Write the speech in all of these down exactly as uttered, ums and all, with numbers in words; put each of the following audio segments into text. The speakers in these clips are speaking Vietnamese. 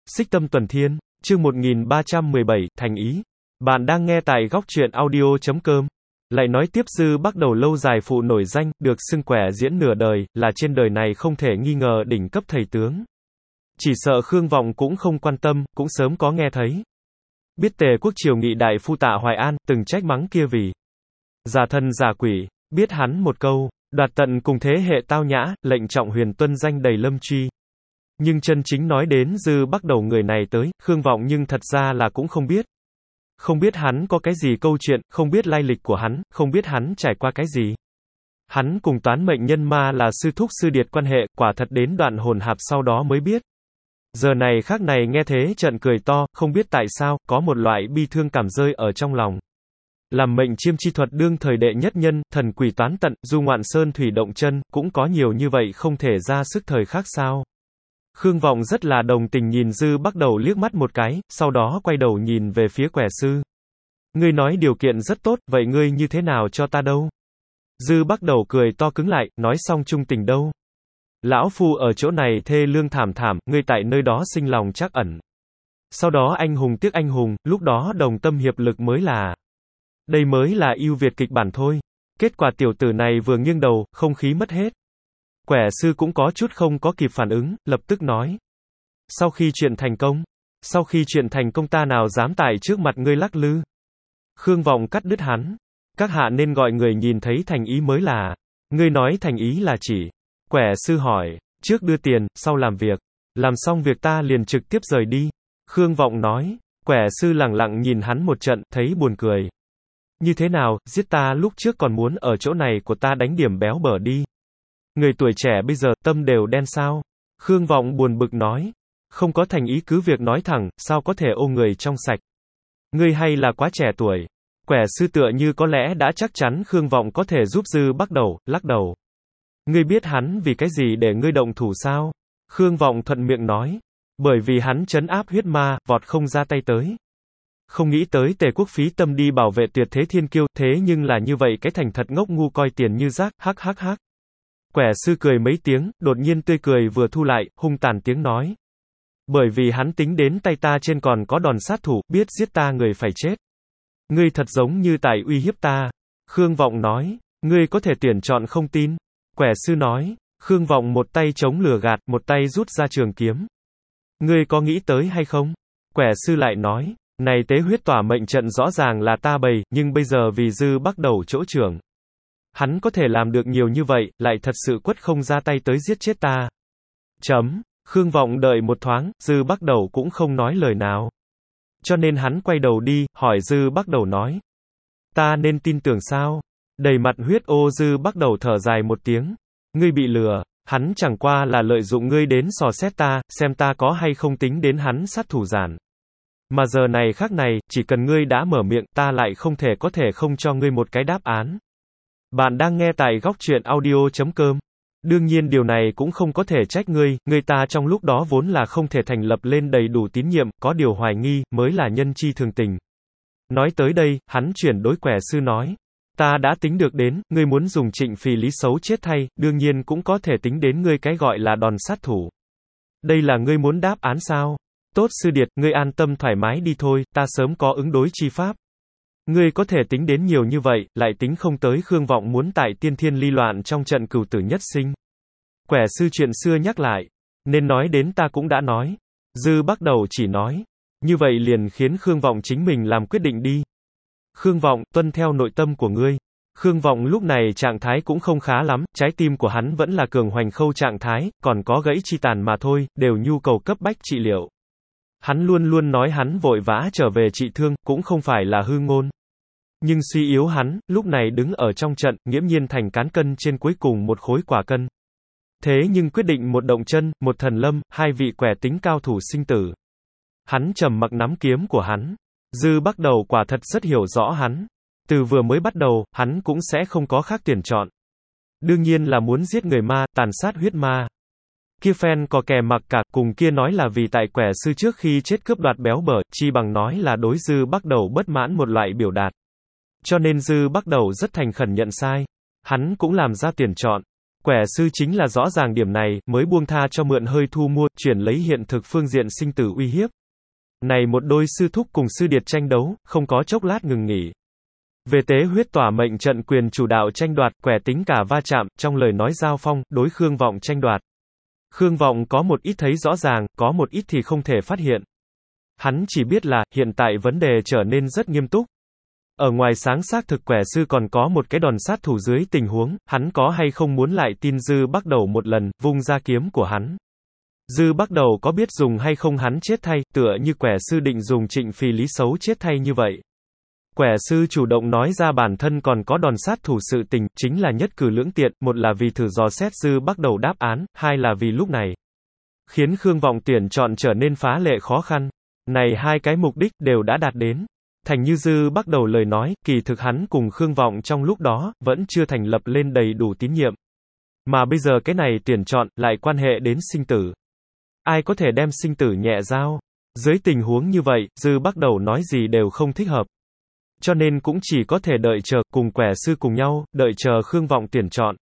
Xích Tâm Tuần Thiên, chương một nghìn ba trăm mười bảy, Thành Ý. Bạn đang nghe tại góc truyện audio chấm com. Lại nói tiếp, Dư Bắc Đầu lâu dài phụ nổi danh, được xưng quẻ diễn nửa đời, là trên đời này không thể nghi ngờ đỉnh cấp thầy tướng. Chỉ sợ Khương Vọng cũng không quan tâm, cũng sớm có nghe thấy. Biết Tề Quốc Triều Nghị đại phu Tạ Hoài An, từng trách mắng kia vì giả thần giả quỷ, biết hắn một câu, đoạt tận cùng thế hệ tao nhã, lệnh trọng huyền tuân danh đầy lâm truy. Nhưng chân chính nói đến Dư Bắc Đầu người này tới, Khương Vọng nhưng thật ra là cũng không biết. Không biết hắn có cái gì câu chuyện, không biết lai lịch của hắn, không biết hắn trải qua cái gì. Hắn cùng toán mệnh nhân ma là sư thúc sư điệt quan hệ, quả thật đến đoạn hồn hạp sau đó mới biết. Giờ này khác này nghe thế trận cười to, không biết tại sao, có một loại bi thương cảm rơi ở trong lòng. Làm mệnh chiêm chi thuật đương thời đệ nhất nhân, thần quỷ toán tận, du ngoạn sơn thủy động chân, cũng có nhiều như vậy không thể ra sức thời khác sao. Khương Vọng rất là đồng tình nhìn Dư Bắc Đầu liếc mắt một cái, sau đó quay đầu nhìn về phía quẻ sư. Ngươi nói điều kiện rất tốt, vậy ngươi như thế nào cho ta đâu? Dư Bắc Đầu cười to cứng lại, nói xong trung tình đâu? Lão phu ở chỗ này thê lương thảm thảm, ngươi tại nơi đó sinh lòng trắc ẩn. Sau đó anh hùng tiếc anh hùng, lúc đó đồng tâm hiệp lực mới là. Đây mới là ưu việt kịch bản thôi. Kết quả tiểu tử này vừa nghiêng đầu, không khí mất hết. Quẻ sư cũng có chút không có kịp phản ứng, lập tức nói. Sau khi chuyện thành công, sau khi chuyện thành công ta nào dám tại trước mặt ngươi lắc lư. Khương Vọng cắt đứt hắn. Các hạ nên gọi người nhìn thấy thành ý mới là. Ngươi nói thành ý là chỉ. Quẻ sư hỏi, trước đưa tiền, sau làm việc. Làm xong việc ta liền trực tiếp rời đi. Khương Vọng nói. Quẻ sư lẳng lặng nhìn hắn một trận, thấy buồn cười. Như thế nào, giết ta lúc trước còn muốn ở chỗ này của ta đánh điểm béo bở đi. Người tuổi trẻ bây giờ, tâm đều đen sao? Khương Vọng buồn bực nói. Không có thành ý cứ việc nói thẳng, sao có thể ô người trong sạch? Ngươi hay là quá trẻ tuổi. Quẻ sư tựa như có lẽ đã chắc chắn Khương Vọng có thể giúp Dư Bắc Đầu, lắc đầu. Ngươi biết hắn vì cái gì để ngươi động thủ sao? Khương Vọng thuận miệng nói. Bởi vì hắn trấn áp huyết ma, vọt không ra tay tới. Không nghĩ tới Tề Quốc phí tâm đi bảo vệ tuyệt thế thiên kiêu, thế nhưng là như vậy cái thành thật ngốc ngu coi tiền như rác, hắc hắc hắc. Quẻ sư cười mấy tiếng, đột nhiên tươi cười vừa thu lại, hung tàn tiếng nói. Bởi vì hắn tính đến tay ta trên còn có đòn sát thủ, biết giết ta người phải chết. Ngươi thật giống như tại uy hiếp ta. Khương Vọng nói, ngươi có thể tuyển chọn không tin. Quẻ sư nói, Khương Vọng một tay chống lửa gạt, một tay rút ra trường kiếm. Ngươi có nghĩ tới hay không? Quẻ sư lại nói, này tế huyết tỏa mệnh trận rõ ràng là ta bày, nhưng bây giờ vì Dư Bắc Đầu chỗ trưởng. Hắn có thể làm được nhiều như vậy, lại thật sự quất không ra tay tới giết chết ta. Chấm. Khương Vọng đợi một thoáng, Dư Bắc Đầu cũng không nói lời nào. Cho nên hắn quay đầu đi, hỏi Dư Bắc Đầu nói. Ta nên tin tưởng sao? Đầy mặt huyết ô Dư Bắc Đầu thở dài một tiếng. Ngươi bị lừa, hắn chẳng qua là lợi dụng ngươi đến sò xét ta, xem ta có hay không tính đến hắn sát thủ giản. Mà giờ này khác này, chỉ cần ngươi đã mở miệng, ta lại không thể có thể không cho ngươi một cái đáp án. Bạn đang nghe tại góc truyện audio chấm com. Đương nhiên điều này cũng không có thể trách ngươi, người ta trong lúc đó vốn là không thể thành lập lên đầy đủ tín nhiệm, có điều hoài nghi, mới là nhân chi thường tình. Nói tới đây, hắn chuyển đối quẻ sư nói. Ta đã tính được đến, ngươi muốn dùng Trịnh Phì lý xấu chết thay, đương nhiên cũng có thể tính đến ngươi cái gọi là đòn sát thủ. Đây là ngươi muốn đáp án sao? Tốt sư điệt, ngươi an tâm thoải mái đi thôi, ta sớm có ứng đối chi pháp. Ngươi có thể tính đến nhiều như vậy, lại tính không tới Khương Vọng muốn tại tiên thiên ly loạn trong trận cửu tử nhất sinh. Quẻ sư chuyện xưa nhắc lại. Nên nói đến ta cũng đã nói. Dư Bắc Đầu chỉ nói. Như vậy liền khiến Khương Vọng chính mình làm quyết định đi. Khương Vọng, tuân theo nội tâm của ngươi. Khương Vọng lúc này trạng thái cũng không khá lắm, trái tim của hắn vẫn là cường hoành khâu trạng thái, còn có gãy chi tàn mà thôi, đều nhu cầu cấp bách trị liệu. Hắn luôn luôn nói hắn vội vã trở về trị thương, cũng không phải là hư ngôn. Nhưng suy yếu hắn, lúc này đứng ở trong trận, nghiễm nhiên thành cán cân trên cuối cùng một khối quả cân. Thế nhưng quyết định một động chân, một thần lâm, hai vị quẻ tính cao thủ sinh tử. Hắn trầm mặc nắm kiếm của hắn. Dư Bắc Đầu quả thật rất hiểu rõ hắn. Từ vừa mới bắt đầu, hắn cũng sẽ không có khác tuyển chọn. Đương nhiên là muốn giết người ma, tàn sát huyết ma. Kia phen có kè mặc cả, cùng kia nói là vì tại quẻ sư trước khi chết cướp đoạt béo bở, chi bằng nói là đối Dư Bắc Đầu bất mãn một loại biểu đạt. Cho nên Dư Bắc Đầu rất thành khẩn nhận sai. Hắn cũng làm ra tuyển chọn. Quẻ sư chính là rõ ràng điểm này, mới buông tha cho mượn hơi thu mua, chuyển lấy hiện thực phương diện sinh tử uy hiếp. Này một đôi sư thúc cùng sư điệt tranh đấu, không có chốc lát ngừng nghỉ. Về tế huyết tỏa mệnh trận quyền chủ đạo tranh đoạt, quẻ tính cả va chạm, trong lời nói giao phong, đối Khương Vọng tranh đoạt. Khương Vọng có một ít thấy rõ ràng, có một ít thì không thể phát hiện. Hắn chỉ biết là, hiện tại vấn đề trở nên rất nghiêm túc. Ở ngoài sáng xác thực quẻ sư còn có một cái đòn sát thủ dưới tình huống, hắn có hay không muốn lại tin Dư Bắc Đầu một lần, vung ra kiếm của hắn. Dư Bắc Đầu có biết dùng hay không hắn chết thay, tựa như quẻ sư định dùng Trịnh Phì Lý xấu chết thay như vậy. Quẻ sư chủ động nói ra bản thân còn có đòn sát thủ sự tình, chính là nhất cử lưỡng tiện, một là vì thử dò xét Dư Bắc Đầu đáp án, hai là vì lúc này khiến Khương Vọng tuyển chọn trở nên phá lệ khó khăn. Này hai cái mục đích đều đã đạt đến. Thành như Dư Bắc Đầu lời nói, kỳ thực hắn cùng Khương Vọng trong lúc đó, vẫn chưa thành lập lên đầy đủ tín nhiệm. Mà bây giờ cái này tuyển chọn, lại quan hệ đến sinh tử. Ai có thể đem sinh tử nhẹ giao? Dưới tình huống như vậy, Dư Bắc Đầu nói gì đều không thích hợp. Cho nên cũng chỉ có thể đợi chờ, cùng quẻ sư cùng nhau, đợi chờ Khương Vọng tuyển chọn.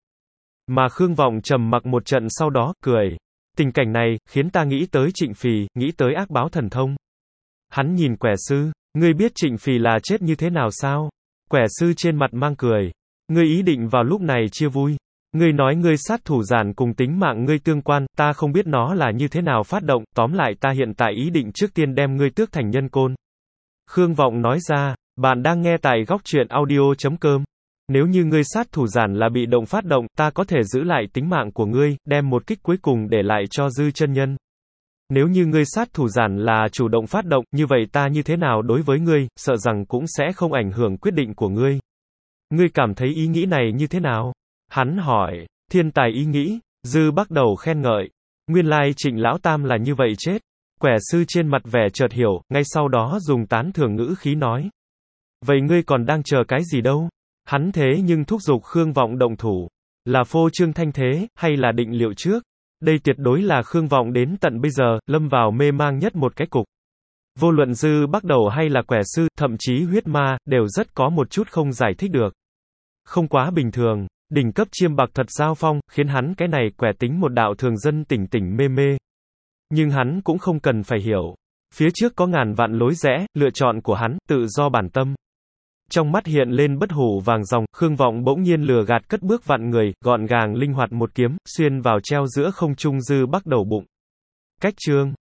Mà Khương Vọng trầm mặc một trận sau đó, cười. Tình cảnh này, khiến ta nghĩ tới Trịnh Phì, nghĩ tới ác báo thần thông. Hắn nhìn quẻ sư, ngươi biết Trịnh Phì là chết như thế nào sao? Quẻ sư trên mặt mang cười. Ngươi ý định vào lúc này chia vui. Ngươi nói ngươi sát thủ giản cùng tính mạng ngươi tương quan, ta không biết nó là như thế nào phát động, tóm lại ta hiện tại ý định trước tiên đem ngươi tước thành nhân côn. Khương Vọng nói ra, bạn đang nghe tại góc truyện audio chấm com. Nếu như ngươi sát thủ giản là bị động phát động, ta có thể giữ lại tính mạng của ngươi, đem một kích cuối cùng để lại cho Dư chân nhân. Nếu như ngươi sát thủ giản là chủ động phát động, như vậy ta như thế nào đối với ngươi, sợ rằng cũng sẽ không ảnh hưởng quyết định của ngươi. Ngươi cảm thấy ý nghĩ này như thế nào? Hắn hỏi, thiên tài ý nghĩ, Dư Bắc Đầu khen ngợi. Nguyên lai Trịnh Lão Tam là như vậy chết. Quẻ sư trên mặt vẻ chợt hiểu, ngay sau đó dùng tán thưởng ngữ khí nói. Vậy ngươi còn đang chờ cái gì đâu? Hắn thế nhưng thúc giục Khương Vọng động thủ. Là phô trương thanh thế, hay là định liệu trước? Đây tuyệt đối là Khương Vọng đến tận bây giờ, lâm vào mê mang nhất một cái cục. Vô luận Dư Bắc Đầu hay là quẻ sư, thậm chí huyết ma, đều rất có một chút không giải thích được. Không quá bình thường, đỉnh cấp chiêm bạc thật giao phong, khiến hắn cái này quẻ tính một đạo thường dân tỉnh tỉnh mê mê. Nhưng hắn cũng không cần phải hiểu. Phía trước có ngàn vạn lối rẽ, lựa chọn của hắn, tự do bản tâm. Trong mắt hiện lên bất hủ vàng ròng, Khương Vọng bỗng nhiên lừa gạt cất bước vặn người, gọn gàng linh hoạt một kiếm, xuyên vào treo giữa không trung Dư Bắc Đầu bụng. Cách chương